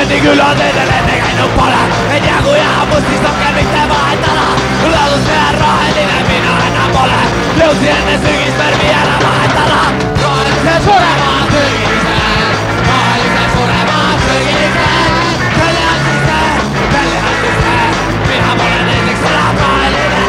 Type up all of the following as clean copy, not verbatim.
Konni kylän edelleen käinyt pole. En tiedä kun jää must siis on kermikteen vahetana. Luotus meidän rohellinen minä enää pole. Leusi ennen sykispermi elä vahetana. Rohellisen suremaan sykiseen. Rohellisen suremaan sykiseen. Pellehän siis se. Minä olen ensiksi elää rohellinen.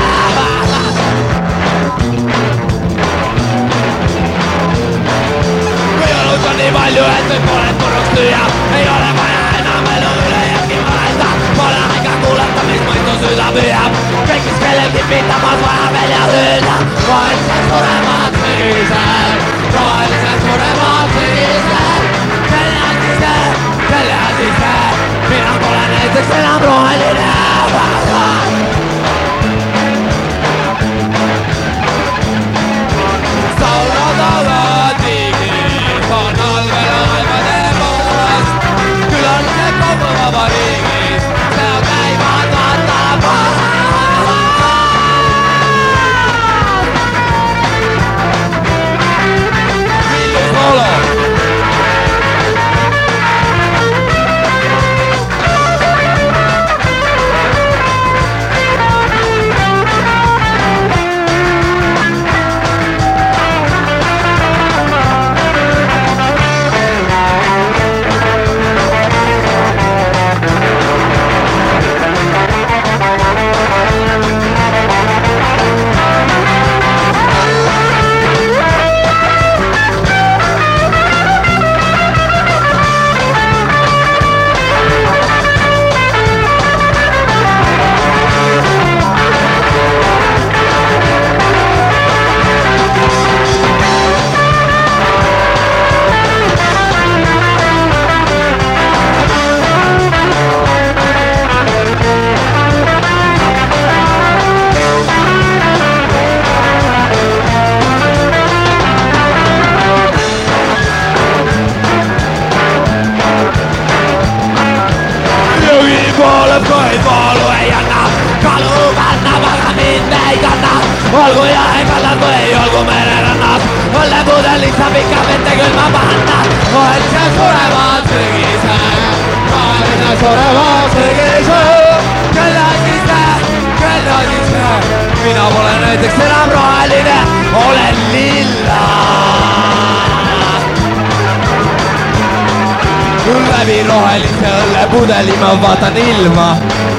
Minut on niin paljon, et nyt monet purustyjä. Ei ole vaja enää meluille jälkimaita. Monen aika kuulettamismuiston syytä myö. Kaikkis kellekin pitämät vaja velja hyynä. Rohellisen suremaan sykiseen. Rohellisen suremaan sykiseen. Pellehän siis se. Minä olen ensiksi elää rohellinen. Olku ja enkalat kun ei olku merenrannat. Olle putelissa pikka vettä kylmä pannat. Rohellisen suremaan sykiseen. Rohellisen suremaan sykiseen. Kellään siis se. Minä olen ensiksi enää rohellinen. Olen lilla. Lävi rohelliselle puteli mä vaatan ilma.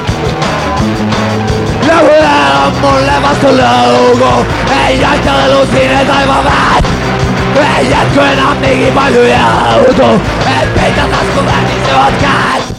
Lähuudella on mulle vastu lauku. Ei jatkelu sinne taivaan väät. Ei jatku enää mikin paljon joutu. Et peitä taskuväni se on käät.